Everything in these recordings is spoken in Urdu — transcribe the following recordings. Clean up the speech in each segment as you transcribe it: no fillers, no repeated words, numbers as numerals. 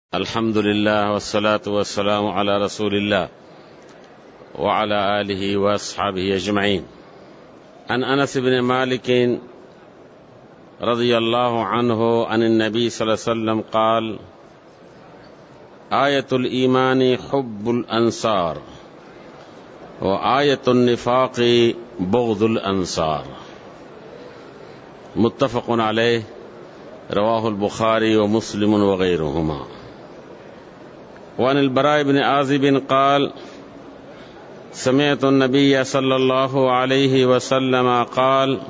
الحمد لله والصلاة والسلام على رسول الله وعلى آله وأصحابه أجمعين. عن أنس بن مالك رضي الله عنه عن النبي صلى الله عليه وسلم قال: آية الإيمان حب الأنصار وآية النفاق بغض الأنصار. متفق عليه، رواه البخاري ومسلم وغيرهما. وعن البراء بن عازب قال: سمعت النبي صلى الله عليه وسلم قال: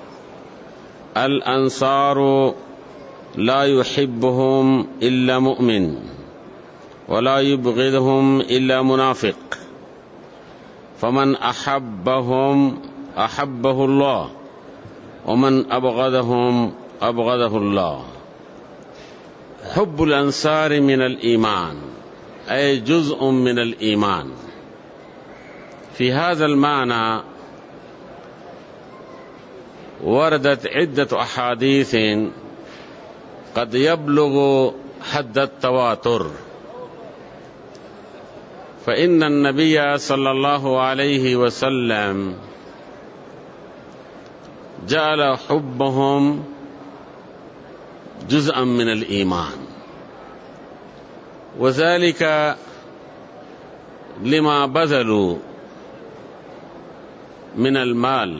الأنصار لا يحبهم إلا مؤمن ولا يبغضهم إلا منافق، فمن أحبهم أحبه الله ومن أبغضهم أبغضه الله. حب الأنصار من الإيمان، أي جزء من الإيمان. في هذا المعنى وردت عدة أحاديث قد يبلغ حد التواتر، فإن النبي صلى الله عليه وسلم جعل حبهم جزءا من الإيمان، وذلك لما بذلوا من المال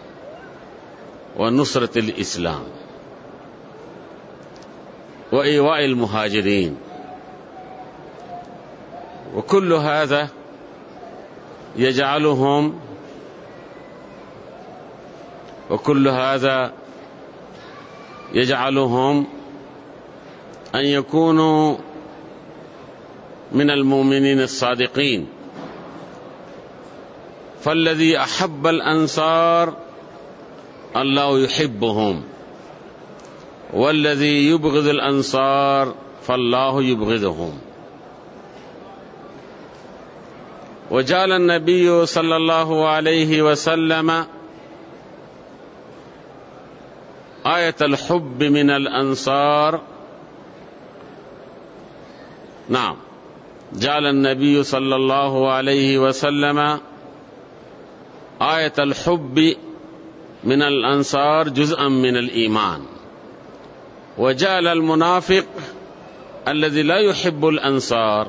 ونصرة الإسلام وإيواء المهاجرين، وكل هذا يجعلهم أن يكونوا من المؤمنين الصادقين. فالذي أحب الأنصار الله يحبهم، والذي يبغض الأنصار فالله يبغضهم. وجعل النبي صلى الله عليه وسلم آية الحب من الأنصار، جعل النبي صلى الله عليه وسلم آية الحب من الأنصار جزءا من الإيمان، وجعل المنافق الذي لا يحب الأنصار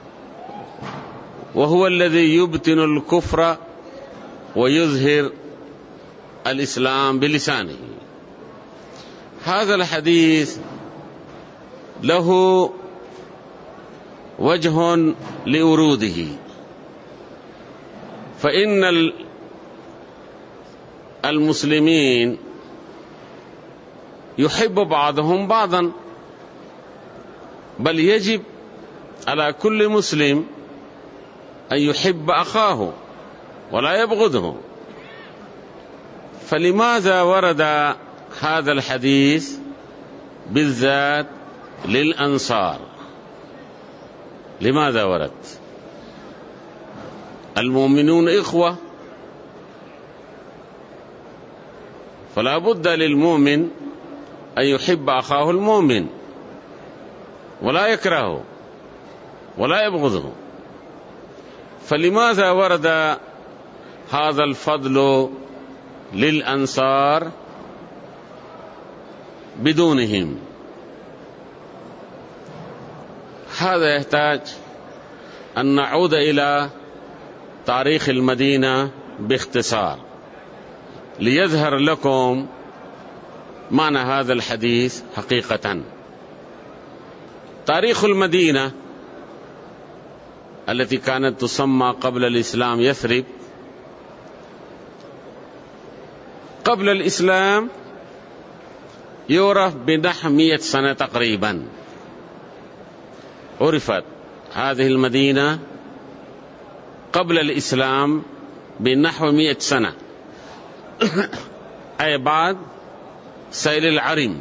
وهو الذي يبطن الكفر ويظهر الإسلام بلسانه. هذا الحديث له وجه لوروده، فإن المسلمين يحب بعضهم بعضا، بل يجب على كل مسلم أن يحب أخاه ولا يبغضه. فلماذا ورد هذا الحديث بالذات للأنصار؟ لماذا ورد؟ المؤمنون إخوة، فلا بد للمؤمن أن يحب أخاه المؤمن ولا يكرهه ولا يبغضه. فلماذا ورد هذا الفضل للأنصار بدونهم؟ هذا يحتاج أن نعود إلى تاريخ المدينة باختصار ليظهر لكم معنى هذا الحديث حقيقة. تاريخ المدينة التي كانت تسمى قبل الإسلام يثرب، قبل الإسلام يعرف بنحو 100 سنة تقريبا. عرفت هذه المدينة قبل الإسلام بنحو 100 سنة، أي بعد سيل العرم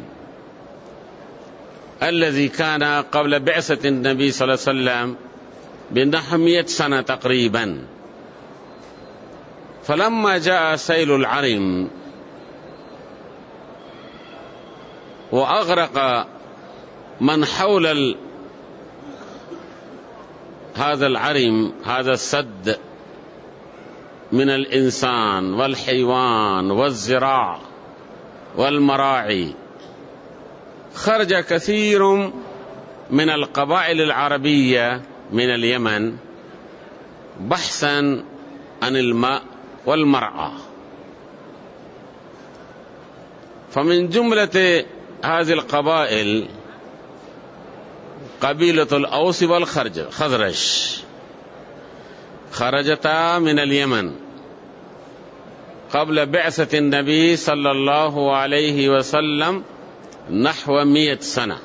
الذي كان قبل بعثة النبي صلى الله عليه وسلم بنحو 100 سنة تقريبا. فلما جاء سيل العرم وأغرق من حول هذا العرم، هذا السد من الإنسان والحيوان والزراع والمراعي، خرج كثير من القبائل العربية من اليمن بحثا عن الماء والمرعى. فمن جملة هذه القبائل قبيلة الأوس والخزرج، خرجتا من اليمن قبل بعثة النبي صلى الله عليه وسلم نحو 100 سنة،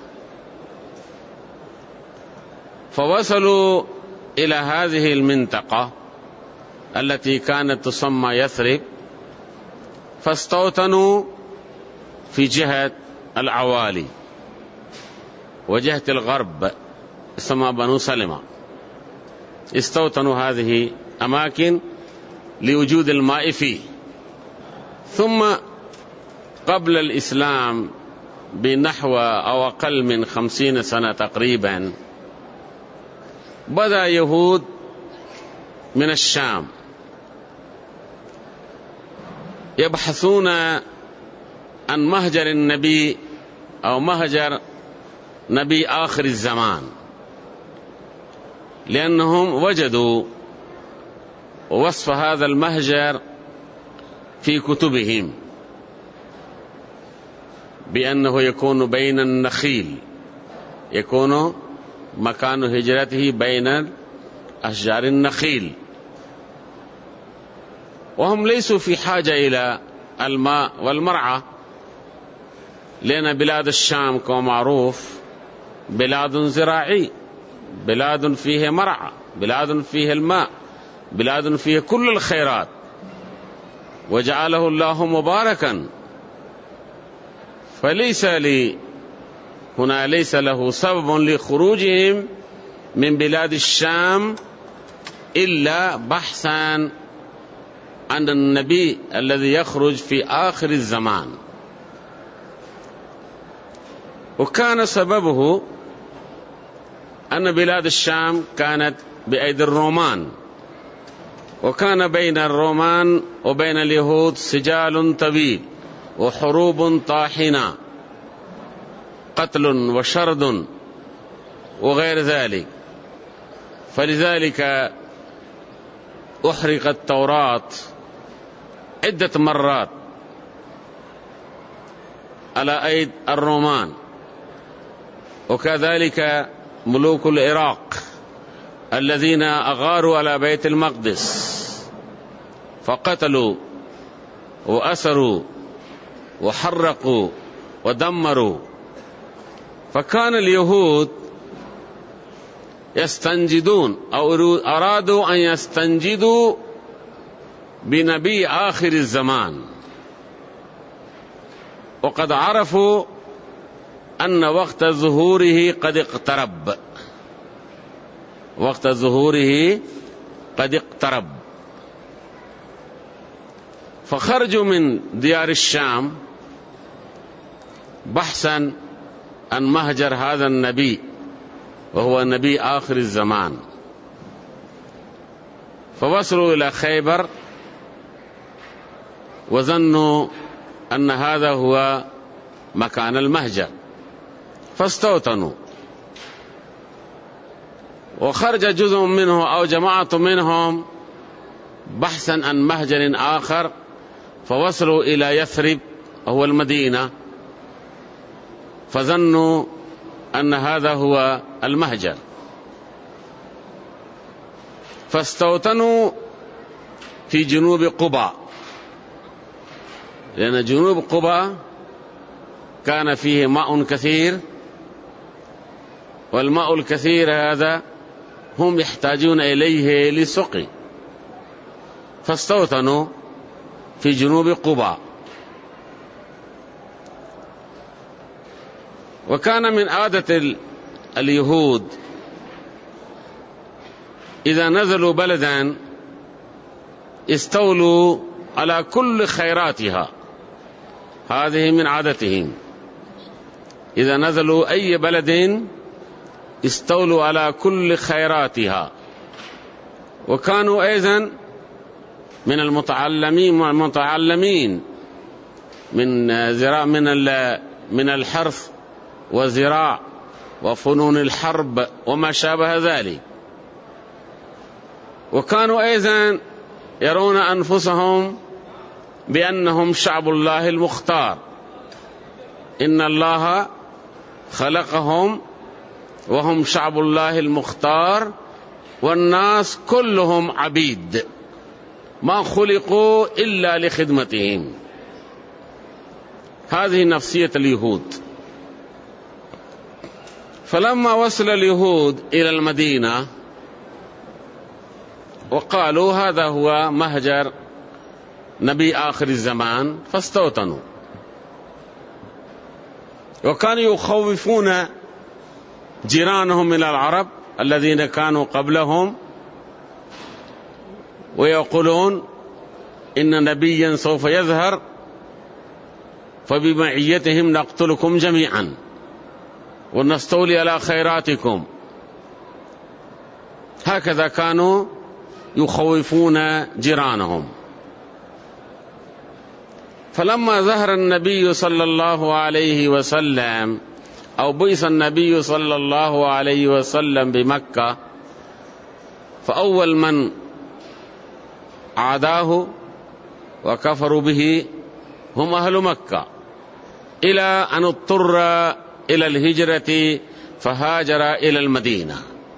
فوصلوا إلى هذه المنطقة التي كانت تسمى يثرب، فاستوطنوا في جهة العوالي وجهة الغرب، اسمها بنو سلمة. استوطنوا هذه أماكن لوجود الماء فيه. ثم قبل الإسلام بنحو أو أقل من 50 سنة تقريبا بدأ يهود من الشام يبحثون عن مهجر النبي أو مهجر نبي آخر الزمان، لأنهم وجدوا وصف هذا المهجر في كتبهم بأنه يكون بين النخيل، يكون مكان هجرته بين أشجار النخيل، وهم ليسوا في حاجة إلى الماء والمرعى، لأن بلاد الشام كما معروف بلاد زراعي، بلاد فيه مرعى، بلاد فيه الماء، بلاد فيه كل الخيرات، وجعله الله مباركا. فليس هنا ليس له سبب لخروجهم من بلاد الشام إلا بحثا عن النبي الذي يخرج في آخر الزمان. وكان سببه أن بلاد الشام كانت بأيدي الرومان، وكان بين الرومان وبين اليهود سجال طويل وحروب طاحنة، قتل وشرد وغير ذلك. فلذلك أحرقت التوراة عدة مرات على أيدي الرومان، وكذلك ملوك العراق الذين أغاروا على بيت المقدس فقتلوا وأسروا وحرقوا ودمروا. فكان اليهود يستنجدون أو أرادوا أن يستنجدوا بنبي آخر الزمان، وقد عرفوا أن وقت ظهوره قد اقترب، وقت ظهوره قد اقترب. فخرجوا من ديار الشام بحثا عن مهجر هذا النبي، وهو نبي آخر الزمان. فوصلوا إلى خيبر وظنوا أن هذا هو مكان المهجر، فاستوطنوا. وخرج جزء منه أو جماعة منهم بحثا عن مهجر آخر، فوصلوا إلى يثرب وهو المدينة، فظنوا أن هذا هو المهجر، فاستوطنوا في جنوب قباء، لأن جنوب قباء كان فيه ماء كثير، والماء الكثير هذا هم يحتاجون إليه لسقي، فاستوطنوا في جنوب قباء. وكان من عادة اليهود إذا نزلوا بلدا استولوا على كل خيراتها، هذه من عادتهم. إذا نزلوا أي بلد استولوا على كل خيراتها وكانوا أيضا من المتعلمين من الحرث والزراع وفنون الحرب وما شابه ذلك. وكانوا أيضا يرون أنفسهم بأنهم شعب الله المختار، إن الله خلقهم وهم شعب الله المختار، والناس كلهم عبيد ما خلقوا إلا لخدمتهم. هذه نفسية اليهود. فلما وصل اليهود إلى المدينة وقالوا هذا هو مهجر نبي آخر الزمان، فاستوطنوا. وكانوا يخوفون جيرانهم من العرب الذين كانوا قبلهم، ويقولون إن نبيا سوف يظهر فبمعيتهم نقتلكم جميعا ونستولي على خيراتكم. هكذا كانوا يخوفون جيرانهم. فلما ظهر النبي صلى الله عليه وسلم أو بعث النبي صلى الله عليه وسلم بمكة، فأول من عاداه وكفروا به هم أهل مكة، إلى أن اضطر إلى الهجرة فهاجر إلى المدينة.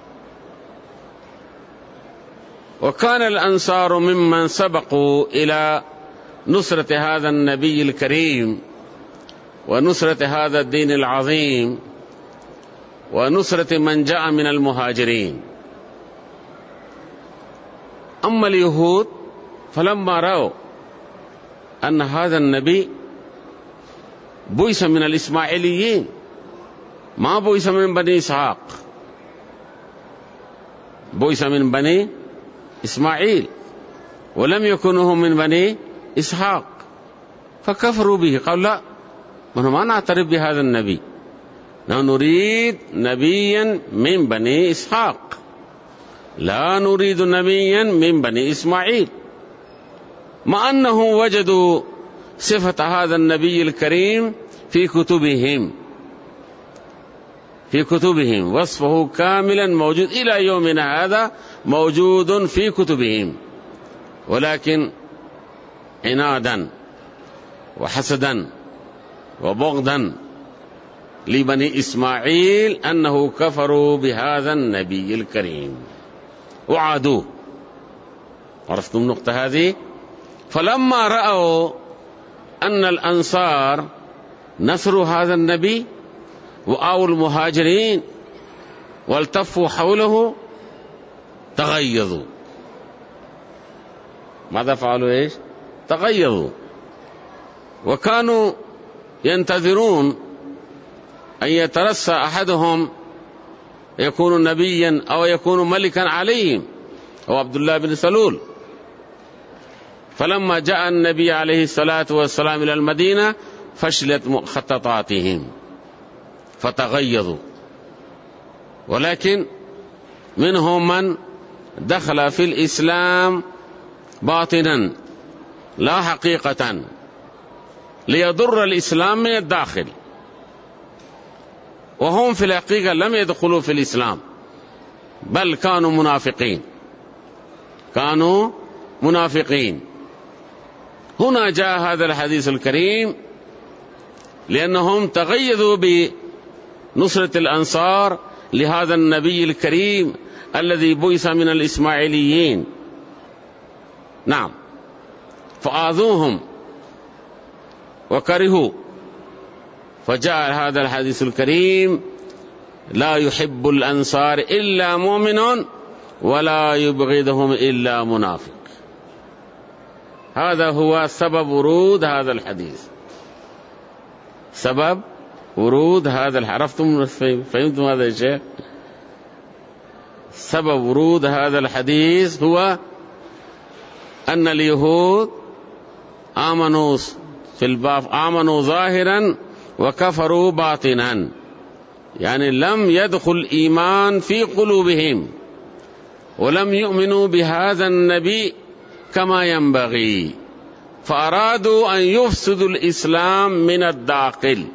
وكان الأنصار ممن سبقوا إلى نصرة هذا النبي الكريم ونصرة هذا الدين العظيم ونصرة من جاء من المهاجرين. أما اليهود فلما رأوا أن هذا النبي بعث من الإسماعيليين ما بعث من بني إسحاق، بعث من بني إسماعيل ولم يكونوا من بني إسحاق، فكفروا به. قالوا لا، نحن ما نعترف بهذا النبي، نحن نريد نبيا من بني إسحاق، لا نريد نبيا من بني إسماعيل، مع أنه وجدوا صفة هذا النبي الكريم في كتبهم وصفه كاملا موجود إلى يومنا هذا، موجود في كتبهم، ولكن عنادا وحسدا وبغضا لبني إسماعيل أنه كفروا بهذا النبي الكريم وعادوه. عرفتم النقطة هذه؟ فلما رأوا أن الأنصار نصروا هذا النبي وآووا المهاجرين والتفوا حوله تغيظوا. ماذا فعلوا؟ إيش؟ تغيظوا. وكانوا ينتظرون أن يترسى أحدهم يكون نبيا أو يكون ملكا عليهم، هو عبد الله بن سلول. فلما جاء النبي عليه الصلاة والسلام إلى المدينة فشلت مخططاتهم فتغيظوا. ولكن منهم من دخل في الإسلام باطنا لا حقيقة ليضر الإسلام من الداخل، وهم في الحقيقة لم يدخلوا في الإسلام بل كانوا منافقين. هنا جاء هذا الحديث الكريم لأنهم تغيظوا بنصرة الأنصار لهذا النبي الكريم الذي بعث من الإسماعيليين. نعم، فآذوهم وكرهوا، فجاء هذا الحديث الكريم: لا يحب الأنصار إلا مؤمن ولا يبغضهم إلا منافق. هذا هو سبب ورود هذا الحديث، سبب ورود هذا عرفتم؟ فهمتم هذا يا شيخ؟ سبب ورود هذا الحديث هو أن اليهود آمنوا ظاهرا وكفروا باطنا، يعني لم يدخل الإيمان في قلوبهم، ولم يؤمنوا بهذا النبي كما ينبغي، فأرادوا أن يفسدوا الإسلام من الداخل.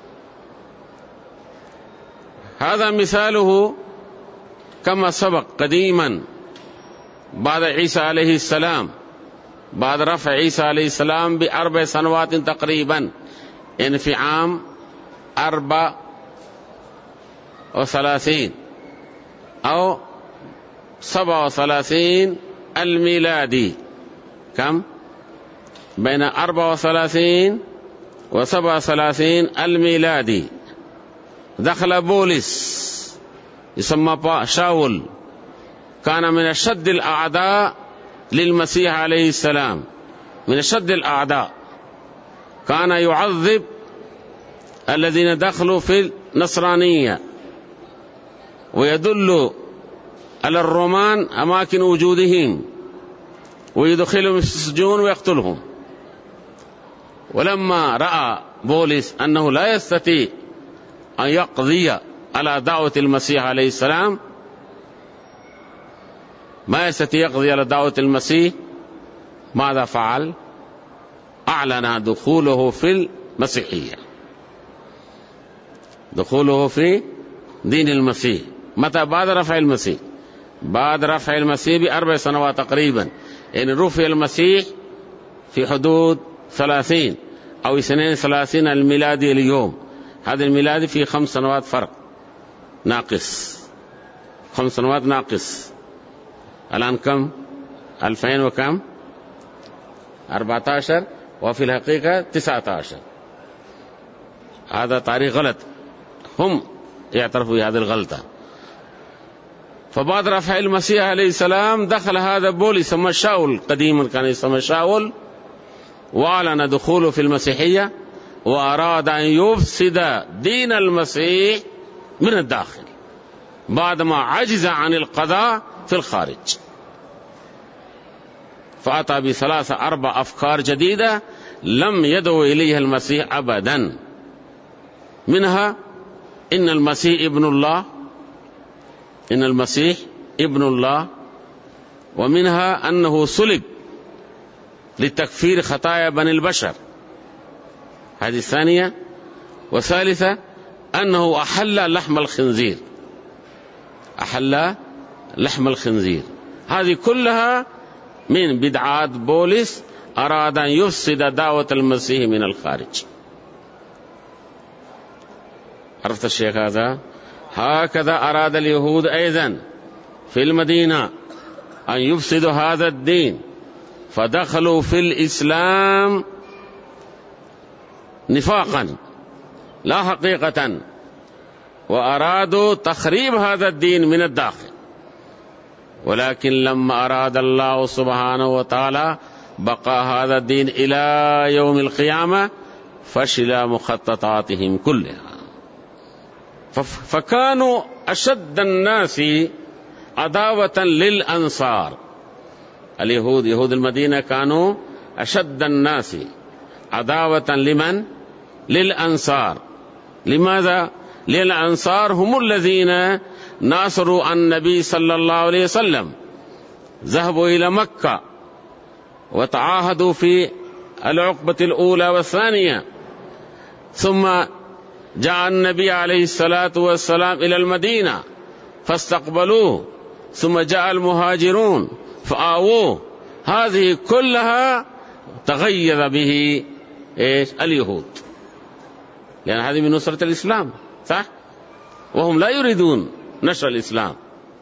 هذا مثاله كما سبق قديما بعد عيسى عليه السلام، بعد رفع عيسى عليه السلام ب4 سنوات تقريبا، يعني في عام 34 أو 37 الميلادي. كم؟ بين 34 و37 الميلادي دخل بولس يسمى شاول، كان من أشد الأعداء للمسيح عليه السلام، من أشد الأعداء، كان يعذب الذين دخلوا في النصرانية ويدل على الرومان أماكن وجودهم ويدخلهم في السجون ويقتلهم. ولما رأى بولس أنه لا يستطيع أن يقضي على دعوة المسيح عليه السلام، ما يستطيع يقضي على دعوة المسيح، ماذا فعل؟ أعلن دخوله في المسيحية، دخوله في دين المسيح. متى؟ بعد رفع المسيح، بعد رفع المسيح ب4 سنوات تقريبا، يعني رفع المسيح في حدود 30 أو 32 الميلادي اليوم. هذا الميلادي فيه 5 سنوات فرق ناقص، 5 سنوات ناقص. الآن كم؟ 2000 وكم؟ 14 وفي الحقيقة 19. هذا تاريخ غلط، هم يعترفوا بهذه الغلطة. فبعد رفع المسيح عليه السلام دخل هذا بولس يسمى شاول، قديما كان يسمى شاول، وأعلن دخوله في المسيحية، وأراد أن يفسد دين المسيح من الداخل بعدما عجز عن القضاء في الخارج. فأتى ب3 4 أفكار جديدة لم يدعو إليها المسيح أبدا، منها إن المسيح ابن الله، إن المسيح ابن الله، ومنها أنه صلب لتكفير خطايا بني البشر، هذه الثانية. وثالثة أنه أحل لحم الخنزير، أحل لحم الخنزير. هذه كلها من بدعات بولس، أراد أن يفسد دعوة المسيح من الخارج. عرفت الشيخ هذا؟ هكذا أراد اليهود أيضا في المدينة أن يفسدوا هذا الدين، فدخلوا في الإسلام نفاقا لا حقيقة، وأرادوا تخريب هذا الدين من الداخل. ولكن لما أراد الله سبحانه وتعالى بقى هذا الدين إلى يوم القيامة فشل مخططاتهم كلها. فكانوا أشد الناس عداوة للأنصار. اليهود، يهود المدينة، كانوا أشد الناس عداوة لمن؟ للأنصار. لماذا؟ للأنصار هم الذين ناصروا النبي صلى الله عليه وسلم، ذهبوا إلى مكة وتعاهدوا في العقبة الأولى والثانية، ثم جاء النبي عليه الصلاة والسلام إلى المدينة فاستقبلوه، ثم جاء المهاجرون فآووه. هذه كلها تغيظ به اليهود، لأن هذه من نصرة الإسلام، صح؟ وهم لا يريدون نشر الإسلام،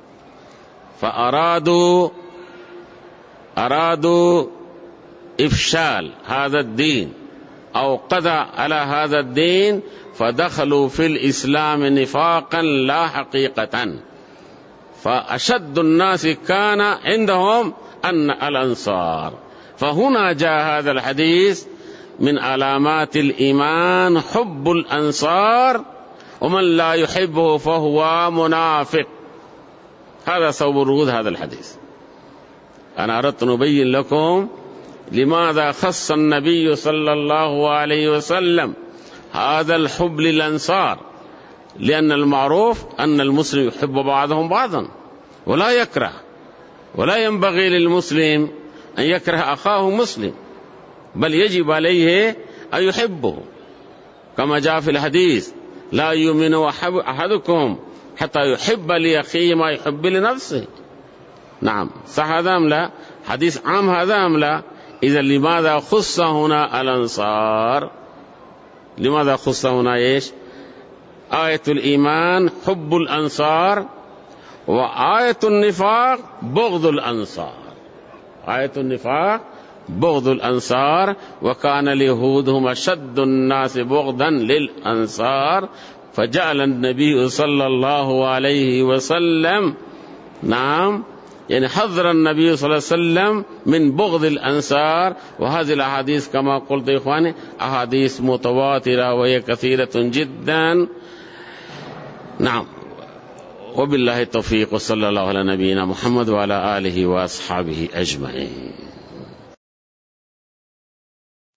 فأرادوا إفشال هذا الدين أو قضاء على هذا الدين، فدخلوا في الإسلام نفاقا لا حقيقة. فأشد الناس كان عندهم أن الأنصار. فهنا جاء هذا الحديث: من علامات الإيمان حب الأنصار، ومن لا يحبه فهو منافق. هذا صوب ورود هذا الحديث. أنا أردت أن أبين لكم لماذا خص النبي صلى الله عليه وسلم هذا الحب للأنصار، لأن المعروف أن المسلم يحب بعضهم بعضا ولا يكره، ولا ينبغي للمسلم أن يكره أخاه مسلم، بل يجب عليه أن يحبه، كما جاء في الحديث: لا يؤمن أحدكم حتى يحب لأخيه ما يحب لنفسه. نعم، صح هذا أم لا؟ حديث عام هذا أم لا؟ إذا لماذا خص هنا الأنصار؟ لماذا خص هنا إيش؟ آية الإيمان حب الأنصار، وآية النفاق بغض الأنصار. آية النفاق بغض الأنصار، وكان اليهود هم أشد الناس بغضا للأنصار، فجعل النبي صلى الله عليه وسلم نعم يعني حذر النبي صلى الله عليه وسلم من بغض الأنصار. وهذه الأحاديث كما قلت يا إخواني أحاديث متواترة وهي كثيرة جدا. نعم، وبالله التوفيق، وصلى الله على نبينا محمد وعلى آله وأصحابه أجمعين.